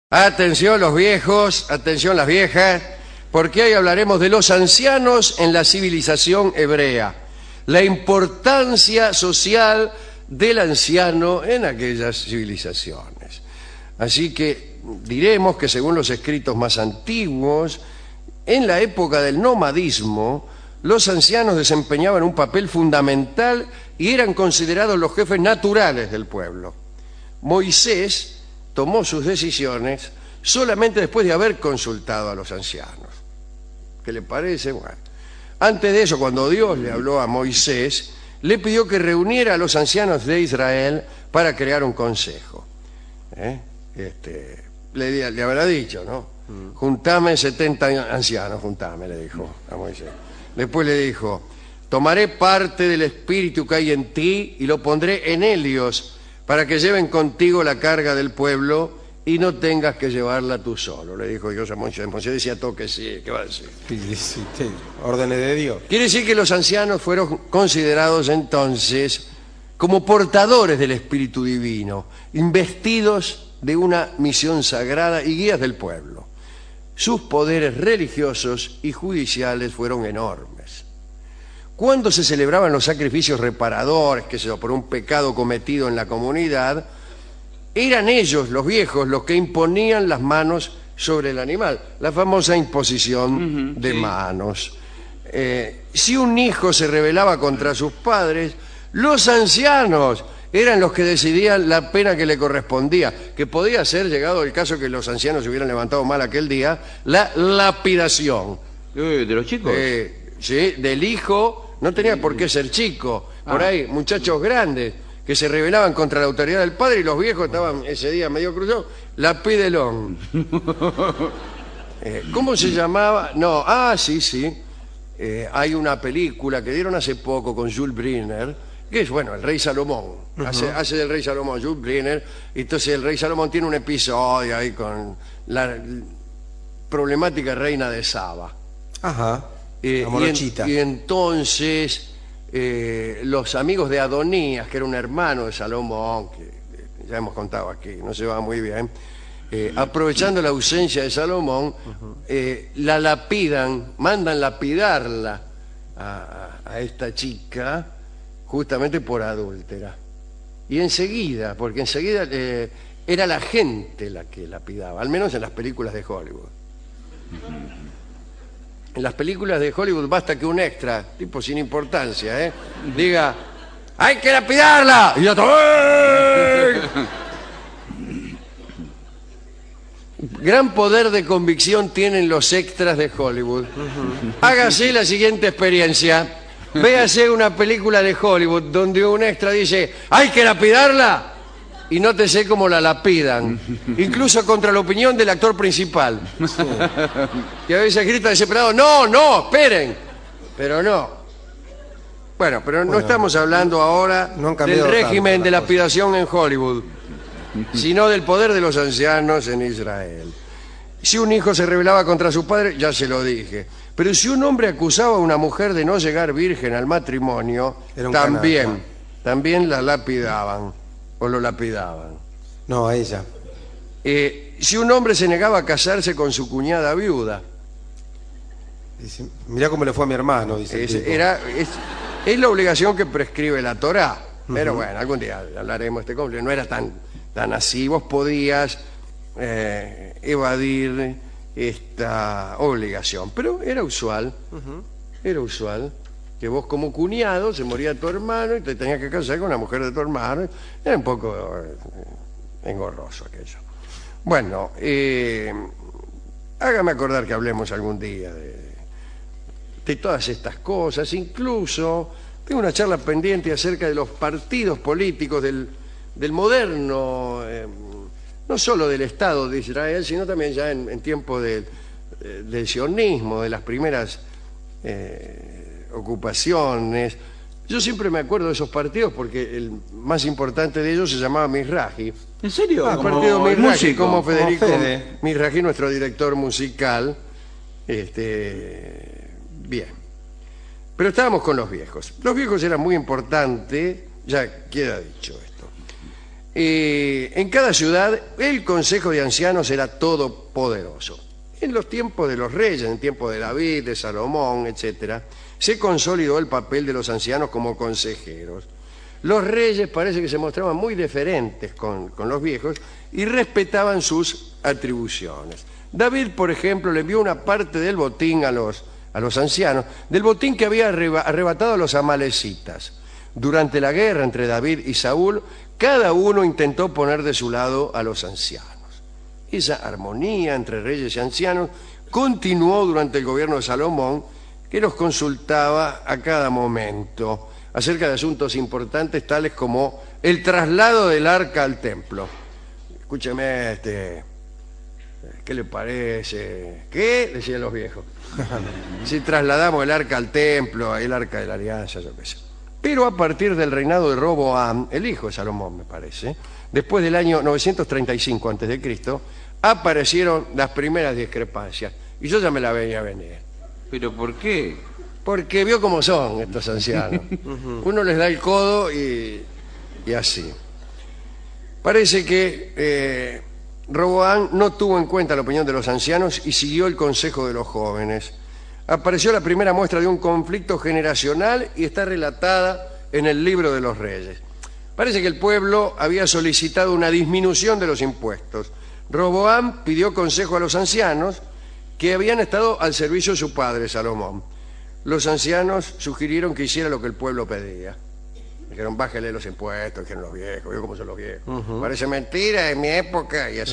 Atención los viejos, atención las viejas, porque hoy hablaremos de los ancianos en la civilización hebrea, la importancia social del anciano en aquellas civilizaciones. Así que diremos que según los escritos más antiguos, en la época del nomadismo, los ancianos desempeñaban un papel fundamental y eran considerados los jefes naturales del pueblo. Moisés tomó sus decisiones solamente después de haber consultado a los ancianos. ¿Qué le parece? Bueno, antes de eso, cuando Dios le habló a Moisés, le pidió que reuniera a los ancianos de Israel para crear un consejo. Le habrá dicho, ¿no? Juntame 70 ancianos, juntame, le dijo a Moisés. Después le dijo, tomaré parte del espíritu que hay en ti y lo pondré en ellos, para que lleven contigo la carga del pueblo y no tengas que llevarla tú solo. Le dijo Dios a Moisés. Moisés decía todo que sí, ¿qué va a decir? Sí, órdenes de Dios. Quiere decir que los ancianos fueron considerados entonces como portadores del Espíritu Divino, investidos de una misión sagrada y guías del pueblo. Sus poderes religiosos y judiciales fueron enormes. Cuando se celebraban los sacrificios reparadores, que sea por un pecado cometido en la comunidad, eran ellos, los viejos, los que imponían las manos sobre el animal, la famosa imposición de manos. Si un hijo se rebelaba contra sus padres, los ancianos eran los que decidían la pena que le correspondía, que podía ser, llegado el caso que los ancianos se hubieran levantado mal aquel día, la lapidación. ¿De los chicos? Sí, del hijo. No tenía por qué ser chico. Por ahí, muchachos grandes que se rebelaban contra la autoridad del padre y los viejos estaban ese día medio cruzados. Lapidelón. ¿Cómo se llamaba? No, sí. Hay una película que dieron hace poco con Jules Briner, que es, bueno, el rey Salomón. Hace del rey Salomón, Jules Briner. Entonces el rey Salomón tiene un episodio ahí con la problemática reina de Saba. Ajá. Y entonces los amigos de Adonías, que era un hermano de Salomón, que ya hemos contado aquí, no se va muy bien, aprovechando la ausencia de Salomón, la lapidan, mandan lapidarla a esta chica justamente por adúltera. Y enseguida, porque enseguida era la gente la que lapidaba, al menos en las películas de Hollywood. En las películas de Hollywood basta que un extra, tipo sin importancia, diga, ¡hay que lapidarla! Y otro, ¡ey! Gran poder de convicción tienen los extras de Hollywood. Hágase la siguiente experiencia. Véase una película de Hollywood donde un extra dice, ¡hay que lapidarla! Y nótese cómo la lapidan, incluso contra la opinión del actor principal. Sí. Que a veces grita desesperado, ¡no, esperen! Pero no. Bueno, pero no estamos hablando ahora del régimen de lapidación en Hollywood, sino del poder de los ancianos en Israel. Si un hijo se rebelaba contra su padre, ya se lo dije. Pero si un hombre acusaba a una mujer de no llegar virgen al matrimonio, también la lapidaban. ¿O lo lapidaban? No, a ella. Si un hombre se negaba a casarse con su cuñada viuda. Dice, mirá cómo le fue a mi hermano, dice. Es la obligación que prescribe la Torá. Pero bueno, algún día hablaremos de este conflicto. No era tan así. Vos podías evadir esta obligación. Pero era usual. Era usual que vos como cuñado, se moría tu hermano y te tenías que casar con la mujer de tu hermano. Era un poco engorroso aquello. Bueno, hágame acordar que hablemos algún día de todas estas cosas. Incluso tengo una charla pendiente acerca de los partidos políticos del moderno, no solo del Estado de Israel, sino también ya en tiempos del sionismo, de las primeras ocupaciones. Yo siempre me acuerdo de esos partidos porque el más importante de ellos se llamaba Mizrahi. ¿En serio? El partido Mizrahi, como Federico Mizrahi, nuestro director musical. Bien. Pero estábamos con los viejos. Los viejos eran muy importantes, ya queda dicho esto. En cada ciudad el Consejo de Ancianos era todopoderoso. En los tiempos de los reyes, en tiempos de David, de Salomón, etc., se consolidó el papel de los ancianos como consejeros. Los reyes parece que se mostraban muy deferentes con los viejos y respetaban sus atribuciones. David, por ejemplo, le envió una parte del botín a los ancianos, del botín que había arrebatado a los amalecitas. Durante la guerra entre David y Saúl, cada uno intentó poner de su lado a los ancianos. Esa armonía entre reyes y ancianos continuó durante el gobierno de Salomón, que los consultaba a cada momento acerca de asuntos importantes tales como el traslado del arca al templo. Escúcheme, ¿qué le parece? ¿Qué? Decían los viejos. Si trasladamos el arca al templo, el arca de la alianza, yo qué sé. Pero a partir del reinado de Roboam, el hijo de Salomón, me parece, después del año 935 a.C., aparecieron las primeras discrepancias. Y yo ya me la veía venir. ¿Pero por qué? Porque vio cómo son estos ancianos. Uno les da el codo y así. Parece que Roboam no tuvo en cuenta la opinión de los ancianos y siguió el consejo de los jóvenes. Apareció la primera muestra de un conflicto generacional y está relatada en el Libro de los Reyes. Parece que el pueblo había solicitado una disminución de los impuestos. Roboam pidió consejo a los ancianos que habían estado al servicio de su padre, Salomón. Los ancianos sugirieron que hiciera lo que el pueblo pedía. Dijeron, bájale los impuestos, dijeron los viejos, vio cómo son los viejos. Parece mentira, en mi época, y así.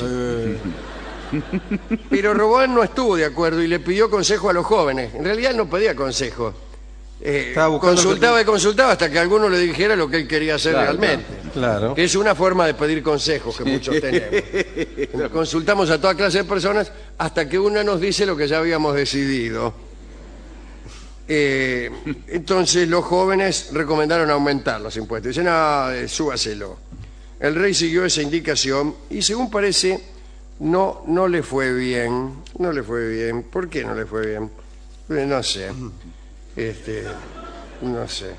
Pero Roboam no estuvo de acuerdo y le pidió consejo a los jóvenes. En realidad no pedía consejo. Consultaba y consultaba hasta que alguno le dijera lo que él quería hacer realmente. Claro. Que es una forma de pedir consejos que muchos tenemos. Consultamos a toda clase de personas hasta que una nos dice lo que ya habíamos decidido. Entonces los jóvenes recomendaron aumentar los impuestos. Dicen, no, súbaselo. El rey siguió esa indicación y según parece no le fue bien. No le fue bien. ¿Por qué no le fue bien? No sé. No sé.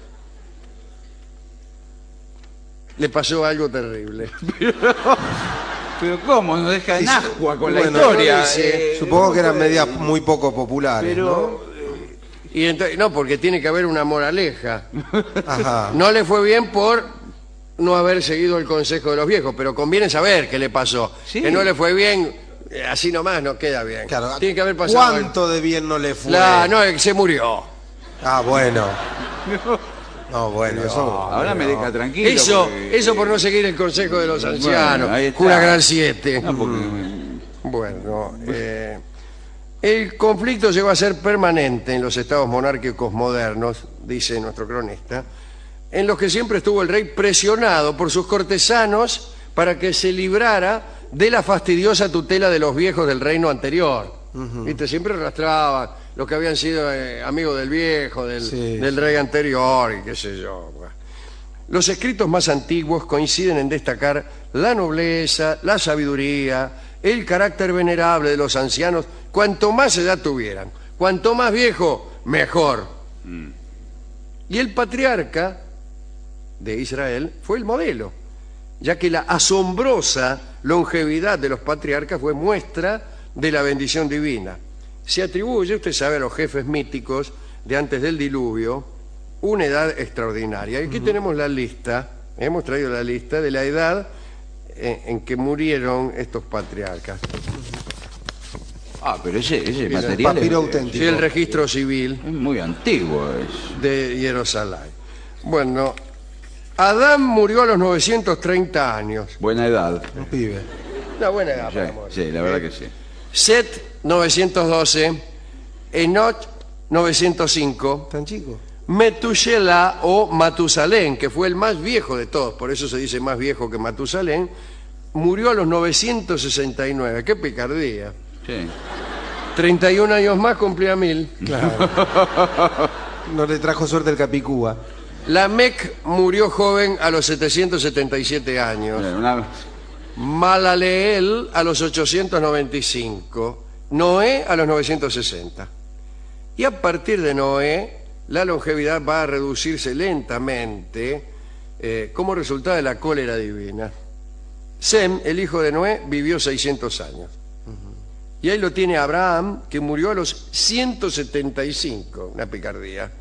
Le pasó algo terrible. Pero ¿cómo? Nos deja en agua con la Bueno, historia. Supongo que eran medidas muy poco populares, Pero... Y entonces, no, porque tiene que haber una moraleja. ¿no? Ajá. No le fue bien por no haber seguido el consejo de los viejos, pero conviene saber qué le pasó. Sí. Que no le fue bien, así nomás no queda bien. Claro. Tiene que haber pasado algo. ¿Cuánto de bien no le fue? No, se murió. Ah, bueno. No, bueno, eso... Ahora me deja tranquilo. Eso por no seguir el consejo de los ancianos. Bueno, ahí está. Una gran 7. No, porque... Bueno, el conflicto llegó a ser permanente en los estados monárquicos modernos, dice nuestro cronista, en los que siempre estuvo el rey presionado por sus cortesanos para que se librara de la fastidiosa tutela de los viejos del reino anterior. ¿Viste? Siempre arrastraban los que habían sido amigos del viejo, del rey anterior y qué sé yo. Los escritos más antiguos coinciden en destacar la nobleza, la sabiduría, el carácter venerable de los ancianos, cuanto más edad tuvieran. Cuanto más viejo, mejor. Y el patriarca de Israel fue el modelo, ya que la asombrosa longevidad de los patriarcas fue muestra de la bendición divina. Se atribuye, usted sabe, a los jefes míticos de antes del diluvio, una edad extraordinaria. Y aquí tenemos la lista, hemos traído la lista de la edad en que murieron estos patriarcas. pero ese material papiro es, auténtico. Sí, el registro civil es muy antiguo. Es. de Jerusalén. Bueno, Adán murió a los 930 años. Buena edad. Un pibe. Una buena edad, Sí, para morir. sí, la verdad que sí. Set, 912. Enoch, 905. ¿Tan chico? Metusela o Matusalén, que fue el más viejo de todos, por eso se dice más viejo que Matusalén, murió a los 969. ¡Qué picardía! Sí. 31 años más cumplía 1000. Claro. No le trajo suerte el Capicúa. Lamec murió joven a los 777 años. Malaleel a los 895. Noé a los 960. Y a partir de Noé, la longevidad va a reducirse lentamente como resultado de la cólera divina. Sem, el hijo de Noé, vivió 600 años. Y ahí lo tiene Abraham, que murió a los 175, una picardía.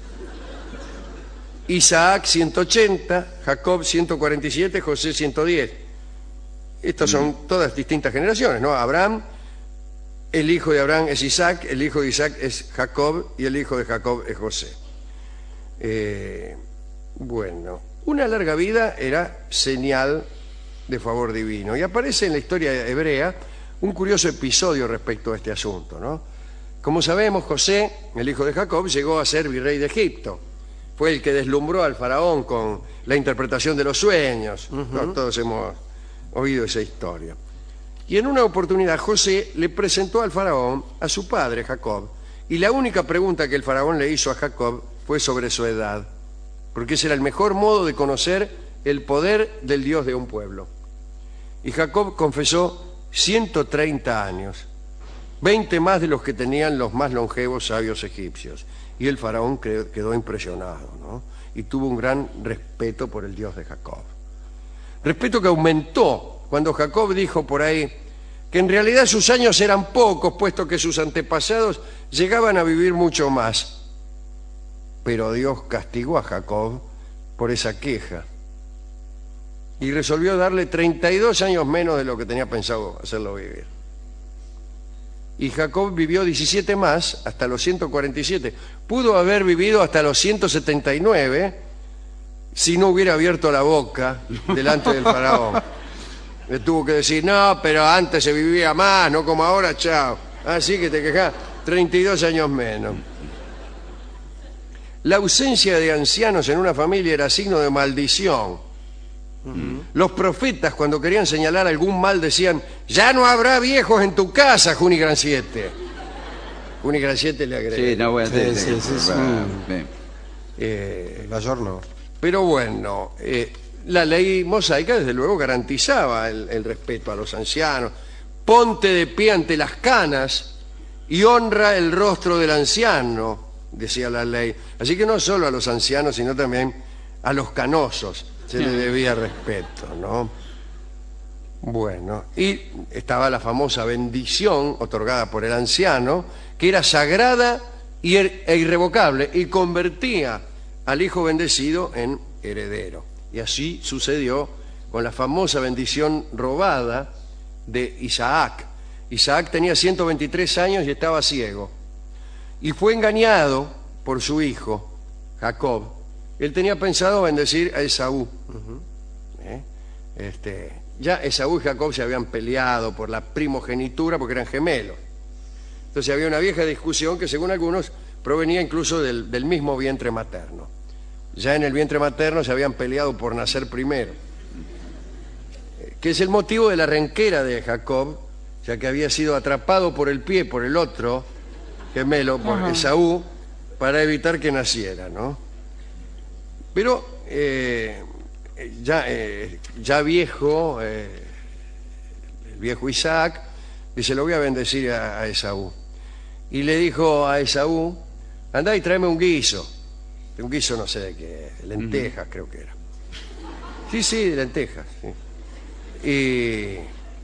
Isaac, 180, Jacob, 147, José, 110. Estas son todas distintas generaciones, ¿no? Abraham, el hijo de Abraham es Isaac, el hijo de Isaac es Jacob y el hijo de Jacob es José. Bueno, una larga vida era señal de favor divino. Y aparece en la historia hebrea un curioso episodio respecto a este asunto, ¿no? Como sabemos, José, el hijo de Jacob, llegó a ser virrey de Egipto. Fue el que deslumbró al faraón con la interpretación de los sueños. ¿No? Todos hemos oído esa historia. Y en una oportunidad José le presentó al faraón a su padre Jacob. Y la única pregunta que el faraón le hizo a Jacob fue sobre su edad, porque ese era el mejor modo de conocer el poder del Dios de un pueblo. Y Jacob confesó 130 años, 20 más de los que tenían los más longevos sabios egipcios. Y el faraón quedó impresionado, ¿no? Y tuvo un gran respeto por el Dios de Jacob. Respeto que aumentó cuando Jacob dijo por ahí que en realidad sus años eran pocos, puesto que sus antepasados llegaban a vivir mucho más. Pero Dios castigó a Jacob por esa queja y resolvió darle 32 años menos de lo que tenía pensado hacerlo vivir. Y Jacob vivió 17 más, hasta los 147. Pudo haber vivido hasta los 179 si no hubiera abierto la boca delante del faraón. Le tuvo que decir, no, pero antes se vivía más, no como ahora, chao. Así que te quejás, 32 años menos. La ausencia de ancianos en una familia era signo de maldición. Los profetas, cuando querían señalar algún mal, decían, ya no habrá viejos en tu casa, Juni Gran 7. Juni Gran 7 le agregó. Sí, no voy a hacer. Sí. Bien. Mayor no. Pero bueno, la ley mosaica desde luego garantizaba el respeto a los ancianos. Ponte de pie ante las canas y honra el rostro del anciano, decía la ley. Así que no solo a los ancianos, sino también a los canosos se le debía respeto, ¿no? Bueno, y estaba la famosa bendición otorgada por el anciano, que era sagrada e irrevocable, y convertía al hijo bendecido en heredero. Y así sucedió con la famosa bendición robada de Isaac. Isaac tenía 123 años y estaba ciego. Y fue engañado por su hijo, Jacob. Él tenía pensado bendecir a Esaú. Ya Esaú y Jacob se habían peleado por la primogenitura porque eran gemelos. Entonces había una vieja discusión que, según algunos, provenía incluso del mismo vientre materno. Ya en el vientre materno se habían peleado por nacer primero, que es el motivo de la renquera de Jacob, ya que había sido atrapado por el pie por el otro gemelo, por Esaú, para evitar que naciera, ¿no? Pero ya viejo, el viejo Isaac, dice, lo voy a bendecir a Esaú. Y le dijo a Esaú, andá y tráeme un guiso. Un guiso no sé de qué, de lentejas creo que era. Sí, de lentejas. Sí.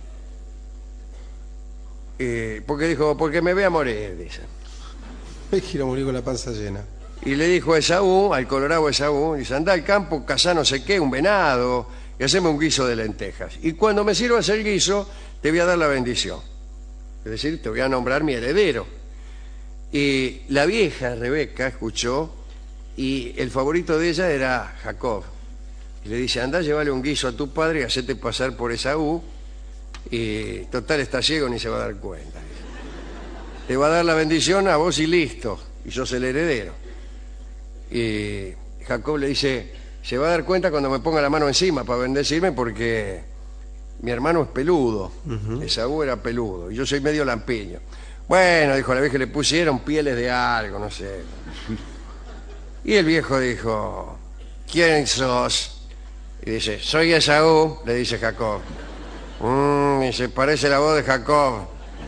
Porque dijo, porque me voy a morir, dice. Me quiero morir con la panza llena. Y le dijo a Esaú, al colorado Esaú, dice, anda al campo, cazá no sé qué, un venado, y haceme un guiso de lentejas. Y cuando me sirvas el guiso, te voy a dar la bendición. Es decir, te voy a nombrar mi heredero. Y la vieja Rebeca escuchó, y el favorito de ella era Jacob. Y le dice, anda, llévale un guiso a tu padre y hacete pasar por Esaú, y total está ciego, ni se va a dar cuenta. Te va a dar la bendición a vos y listo, y sos el heredero. Y Jacob le dice, se va a dar cuenta cuando me ponga la mano encima para bendecirme, porque mi hermano es peludo. Esaú era peludo y yo soy medio lampiño. Bueno, dijo la vieja, le pusieron pieles de algo, no sé. Y el viejo dijo, ¿quién sos? Y dice, soy Esaú, le dice Jacob. Y se parece la voz de Jacob.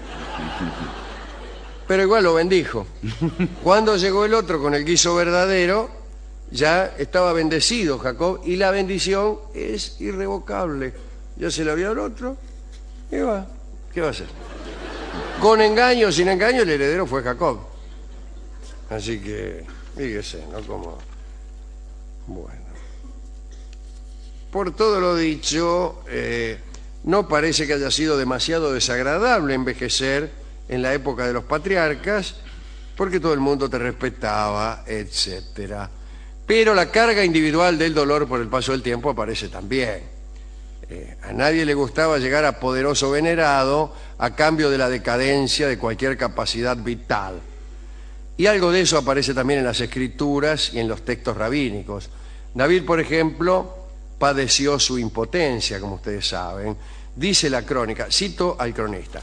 Pero igual lo bendijo. Cuando llegó el otro con el guiso verdadero, ya estaba bendecido Jacob, y la bendición es irrevocable. ya se la vio al otro, y va. ¿Qué va a hacer? Con engaño, sin engaño, el heredero fue Jacob. Así que, fíjese, ¿no? Como... Bueno. Por todo lo dicho, no parece que haya sido demasiado desagradable envejecer en la época de los patriarcas, porque todo el mundo te respetaba, etcétera. Pero la carga individual del dolor por el paso del tiempo aparece también. A nadie le gustaba llegar a poderoso venerado a cambio de la decadencia de cualquier capacidad vital. Y algo de eso aparece también en las escrituras y en los textos rabínicos. David, por ejemplo, padeció su impotencia, como ustedes saben. Dice la crónica, cito al cronista: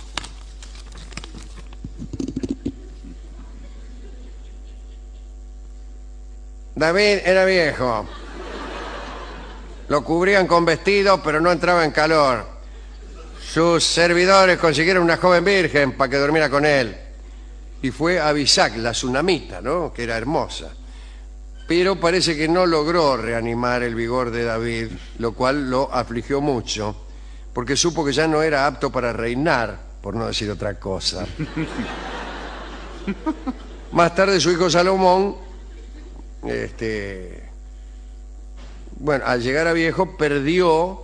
David era viejo. Lo cubrían con vestidos, pero no entraba en calor. Sus servidores consiguieron una joven virgen para que durmiera con él. Y fue Abisac, la tsunamita, ¿no? Que era hermosa. Pero parece que no logró reanimar el vigor de David, lo cual lo afligió mucho, porque supo que ya no era apto para reinar, por no decir otra cosa. Más tarde su hijo Salomón, bueno, al llegar a viejo perdió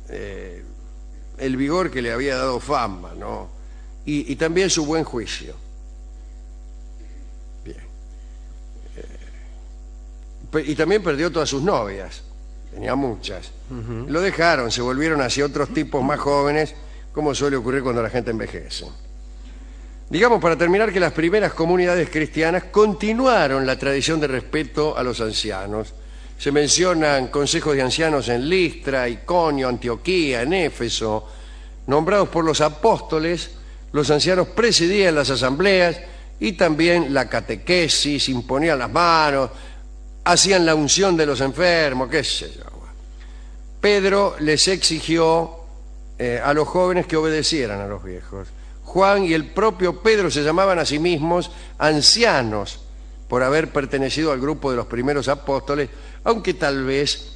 el vigor que le había dado fama, ¿no? Y también su buen juicio. Bien. Y también perdió todas sus novias. Tenía muchas. Lo dejaron, se volvieron hacia otros tipos más jóvenes, como suele ocurrir cuando la gente envejece. Digamos, para terminar, que las primeras comunidades cristianas continuaron la tradición de respeto a los ancianos. Se mencionan consejos de ancianos en Listra, Iconio, Antioquía, en Éfeso. Nombrados por los apóstoles, los ancianos presidían las asambleas y también la catequesis, imponían las manos, hacían la unción de los enfermos, qué sé yo. Pedro les exigió a los jóvenes que obedecieran a los viejos. Juan y el propio Pedro se llamaban a sí mismos ancianos por haber pertenecido al grupo de los primeros apóstoles, aunque tal vez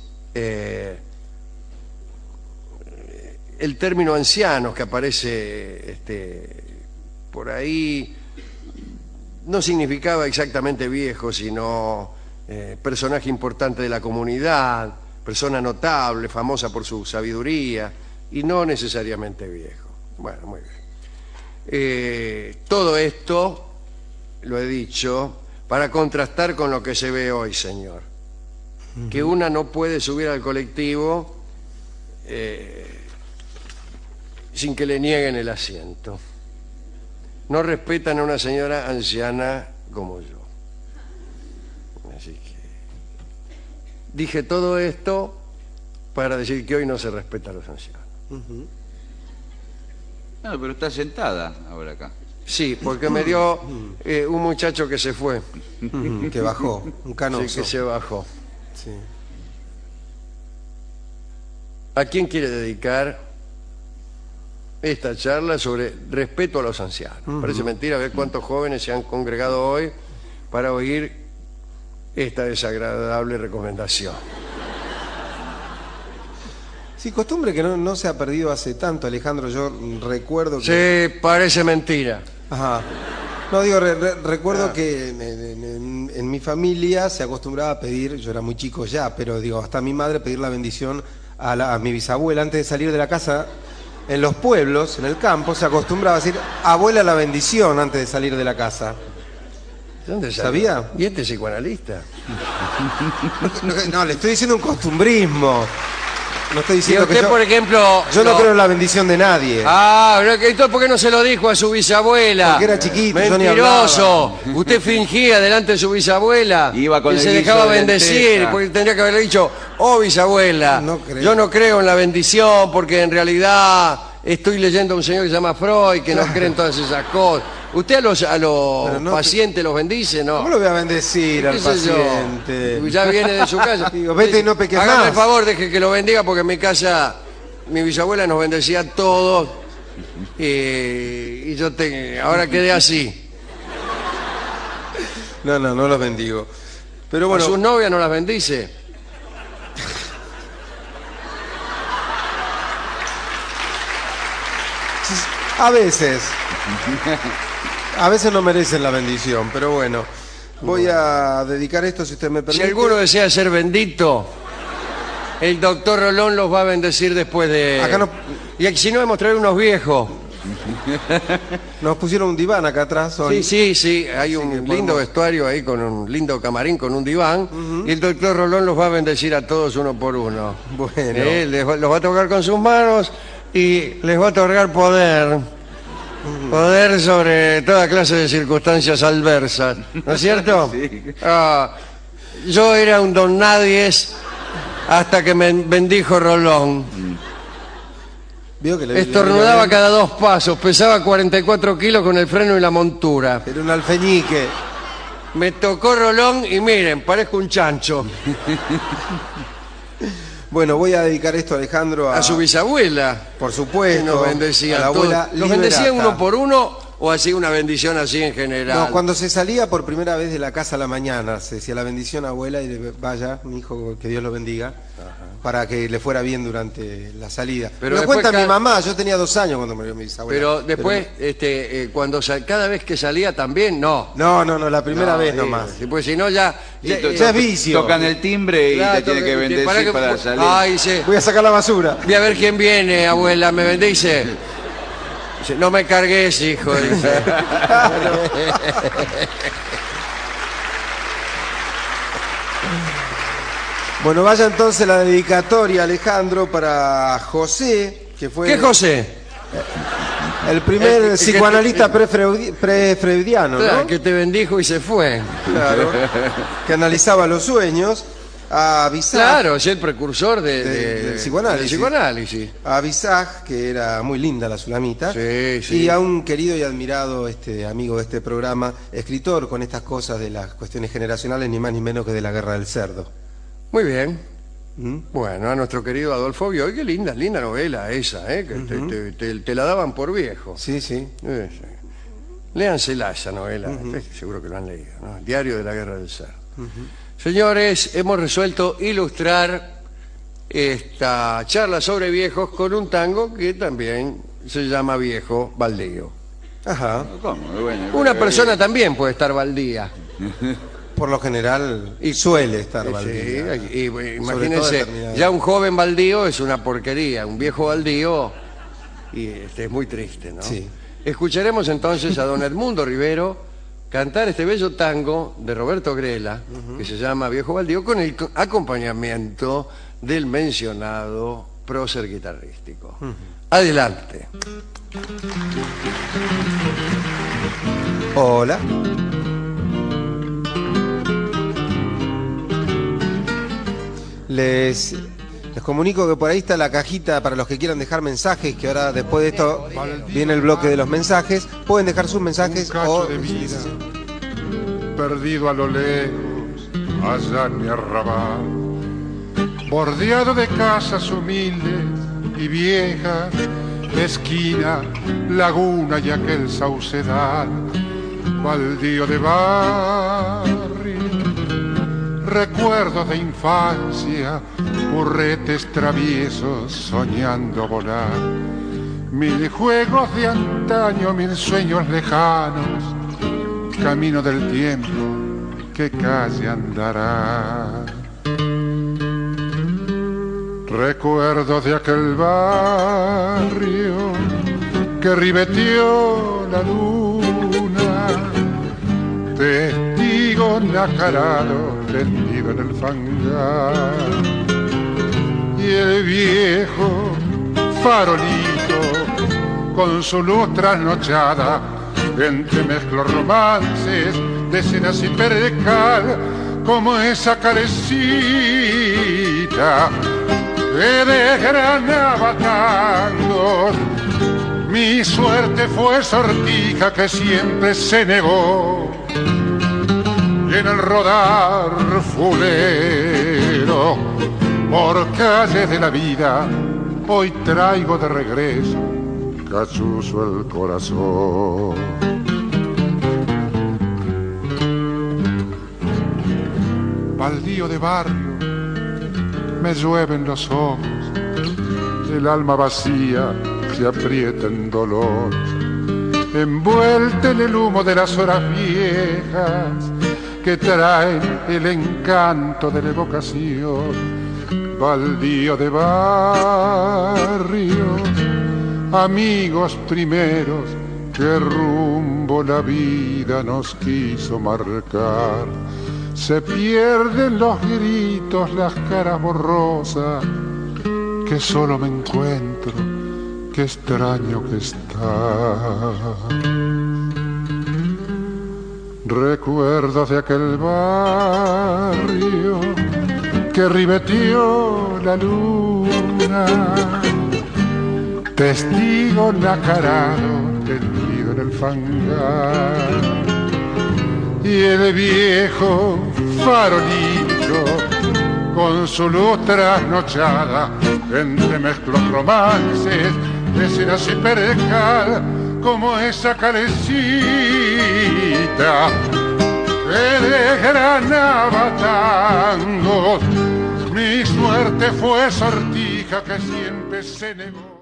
el término ancianos que aparece por ahí no significaba exactamente viejo, sino personaje importante de la comunidad, persona notable, famosa por su sabiduría, y no necesariamente viejo. Bueno, muy bien. Todo esto, lo he dicho, para contrastar con lo que se ve hoy, señor. Que una no puede subir al colectivo sin que le nieguen el asiento. No respetan a una señora anciana como yo. Así que dije todo esto para decir que hoy no se respeta a los ancianos. No, pero está sentada ahora acá. Sí, porque me dio un muchacho que se fue. Que bajó, un canoso. Sí, que se bajó. Sí. ¿A quién quiere dedicar esta charla sobre respeto a los ancianos? Parece mentira ver cuántos jóvenes se han congregado hoy para oír esta desagradable recomendación. Sí, costumbre que no se ha perdido hace tanto, Alejandro. Yo recuerdo que... Sí, parece mentira. Ajá. No, digo, recuerdo que en mi familia se acostumbraba a pedir, yo era muy chico ya, pero digo, hasta mi madre pedir la bendición a mi bisabuela antes de salir de la casa. En los pueblos, en el campo, se acostumbraba a decir, abuela, la bendición antes de salir de la casa. ¿Dónde ¿Sabía? ¿Y este psicoanalista? No, le estoy diciendo un costumbrismo. No estoy diciendo usted, que por ejemplo... Yo no creo en la bendición de nadie. Ah, entonces ¿por qué no se lo dijo a su bisabuela? Porque era chiquito, yo ni mentiroso. Usted fingía delante de su bisabuela Iba con que el se guiso dejaba de bendecir, lenteja. porque tendría que haberle dicho, oh bisabuela, No creo. yo no creo en la bendición porque en realidad estoy leyendo a un señor que se llama Freud, que no cree en todas esas cosas. ¿Usted a los pacientes los bendice? No. ¿Cómo lo voy a bendecir al ¿Qué sé yo? paciente? Ya viene de su casa. Digo, vete y no peques Hágame más. el favor, deje que lo bendiga, porque en mi casa mi bisabuela nos bendecía a todos y yo ahora quedé así. No los bendigo. Pero bueno, ¿A sus novias no las bendice? A veces. A veces no merecen la bendición, pero bueno. Voy a dedicar esto, si usted me Si permite. alguno desea ser bendito, el doctor Rolón los va a bendecir después de... Acá no- Y si no, hemos traído unos viejos. Nos pusieron un diván acá atrás hoy. Sí, hay un que lindo podemos- vestuario ahí con un lindo camarín, con un diván, y el doctor Rolón los va a bendecir a todos uno por uno. Bueno. Los va a tocar con sus manos y les va a otorgar poder. Poder sobre toda clase de circunstancias adversas, ¿no es cierto? Sí. Yo era un don nadies hasta que me bendijo Rolón. Vio que le Estornudaba bien. cada 2 pasos, pesaba 44 kilos con el freno y la montura. Era un alfeñique. Me tocó Rolón y miren, parezco un chancho. Bueno, voy a dedicar esto, Alejandro, A su bisabuela, por que supuesto, nos bendecía a la a todos. abuela ¿Los bendecían Liberata. uno por uno o hacía una bendición así en general? No, cuando se salía por primera vez de la casa a la mañana, se decía la bendición abuela y vaya, mi hijo, que Dios lo bendiga, para que le fuera bien durante la salida. Pero Lo después cuenta mi cada- mamá, yo tenía 2 años cuando murió mi bisabuela. Pero después, cada vez que salía también, no. No, la primera vez No, nomás. pues si no ya... Ya es vicio. Tocan el timbre y Claro, te tiene que bendecir para salir. Ay, sí. Voy a sacar la basura. Voy a ver quién viene, abuela, me bendice. Dice, no me cargues, hijo. Dice. Bueno, vaya entonces la dedicatoria, Alejandro, para José, que fue ¿Qué José? el primer El que- psicoanalista prefreudiano, Claro, ¿no? que te bendijo y se fue. Claro, que analizaba los sueños, a Visage, Claro, es el precursor del psicoanálisis. del psicoanálisis. a Visage, que era muy linda la Sulamita, Sí, sí. y a un querido y admirado amigo de este programa, escritor con estas cosas de las cuestiones generacionales, ni más ni menos que de la Guerra del Cerdo. Muy bien. ¿Mm? Bueno, a nuestro querido Adolfo Bioy, qué linda novela esa, que te la daban por viejo. Sí, sí. Sí. Léansela esa novela, seguro que lo han leído, ¿no? El Diario de la Guerra del Cerdo. Señores, hemos resuelto ilustrar esta charla sobre viejos con un tango que también se llama Viejo Baldío. Ajá. ¿Cómo? Bueno, Una persona también puede estar baldía. Por lo general suele estar Sí, baldía. y, Sobre todo imagínense, determinadas- ya un joven baldío es una porquería, un viejo baldío y es muy triste, ¿no? Sí. Escucharemos entonces a don Edmundo Rivero cantar este bello tango de Roberto Grela, que se llama Viejo Baldío, con el acompañamiento del mencionado prócer guitarrístico. Adelante. Hola. Les comunico que por ahí está la cajita para los que quieran dejar mensajes, que ahora después de esto viene el bloque de los mensajes. Pueden dejar sus mensajes Un cacho o... de vida perdido a lo lejos, allá en mi arrabal, bordeado de casas humildes y viejas, esquina, laguna y aquel saucedal, baldío de barrio, recuerdos de infancia, burretes traviesos soñando volar, mil juegos de antaño, mil sueños lejanos, camino del tiempo que calle andará. Recuerdos de aquel barrio que ribeteó la luna, testigo nacarado tendido en el fangar, y el viejo farolito con su luz trasnochada entremezcló romances de escenas y percal, como esa calecita que desgranaba tangos. Mi suerte fue sortija que siempre se negó, y en el rodar fulero por calles de la vida hoy traigo de regreso cachuzo el corazón. Baldío de barrio, me llueven los ojos, el alma vacía se aprieta en dolor, envuelta en el humo de las horas viejas que traen el encanto de la evocación, baldío de barrios, amigos primeros, qué rumbo la vida nos quiso marcar. Se pierden los gritos, las caras borrosas, que solo me encuentro, qué extraño que está. Recuerdos de aquel barrio que ribeteó la luna, testigo nacarado tendido en el fangar, y el viejo farolito con su luz trasnochada entremezcló romances de escenas y percal, como esa calecita que desgranaba tangos. Mi suerte fue sortija que siempre se negó.